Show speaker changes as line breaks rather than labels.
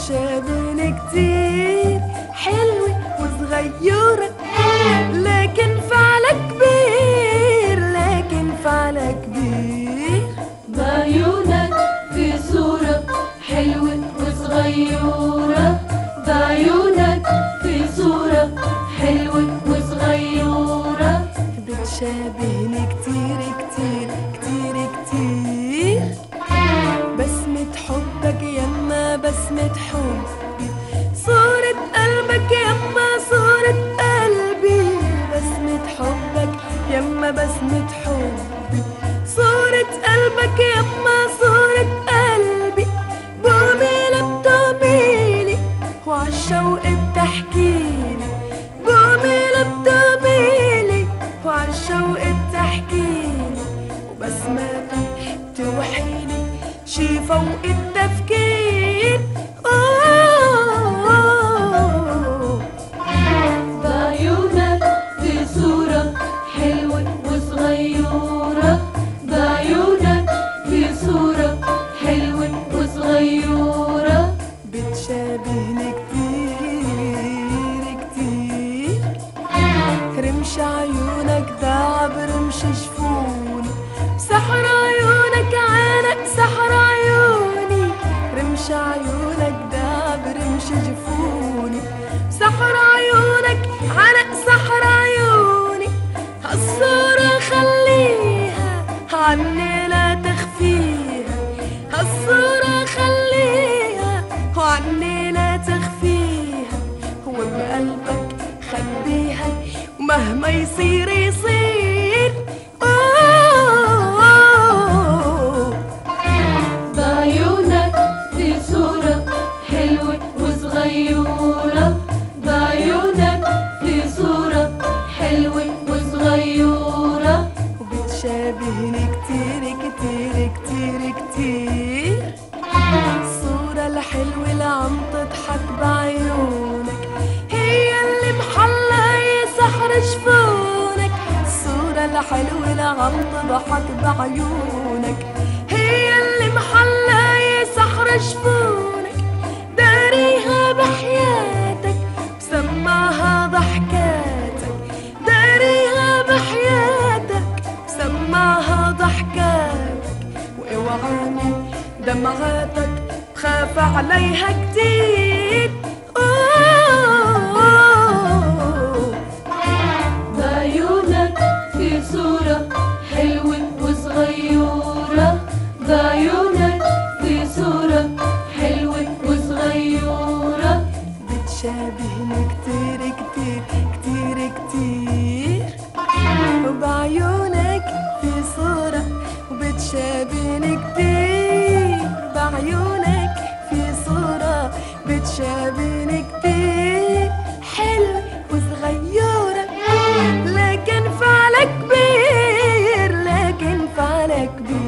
بتشابهني كتير، حلوة وصغيرة لكن فعلها كبير، لكن فعلها كبير.
بعيونك في صورة حلوة وصغيرة، بعيونك في صورة حلوة وصغيرة.
بتشابهني كتير كتير كتير كتير، بسمة حبك يما بسمة حبي، صورة قلبك يما صورة قلبي، بسمة حبك يما بسمة حبي، صورة قلبك يما صورة قلبي. بوميلة بتوميلي وعالشوق بتحكيلي، بوميلة بتوميلي وعالشوق بتحكيلي، وبسمتك توحيلي شي فوق التفكير.
بعيونك في صورة حلوة وصغيرة، بعيونك في صورة حلوة وصغيرة.
بتشابهني كتير كتير، رمش عيونك داع برمش جفوني، سحر عيونك عانق سحر عيوني، رمش عيونك داع برمش جفوني، سحر عيونك عانق سحر عيوني. هالصورة خليها عني لا تخفيها، هالصورة خليها وعني لا تخفيها، وبقلبك خبيها ومهما يصير يصير.
بعيونك في صورة حلوة وصغيرة، بعيونك في صورة حلوة وصغيرة.
وبتشابهني كتير كتير كتير كتير، الصورة الحلوة اللي عم تضحك بعيونك هي اللي محلة سحر جفونك، الصورة الحلوة اللي عم تضحك بعيونك هي اللي محلة سحر جفونك. داريها بحياتك وسمعها ضحكاتك، داريها بحياتك وسمعها ضحكاتك، واوعى من دمعاتك بخاف عليها كتير.
بعيونك في صورة حلوة وصغيرة، بعيونك في صورة حلوة وصغيرة.
بتشابهني كتير كتير كتير كتير، وبعيونك في صورة وبتشابهني كتير، بعيونك في صورة بتشابهني كتير، حلوة وصغيرة لكن فعلها كبير، لكن فعلها كبير.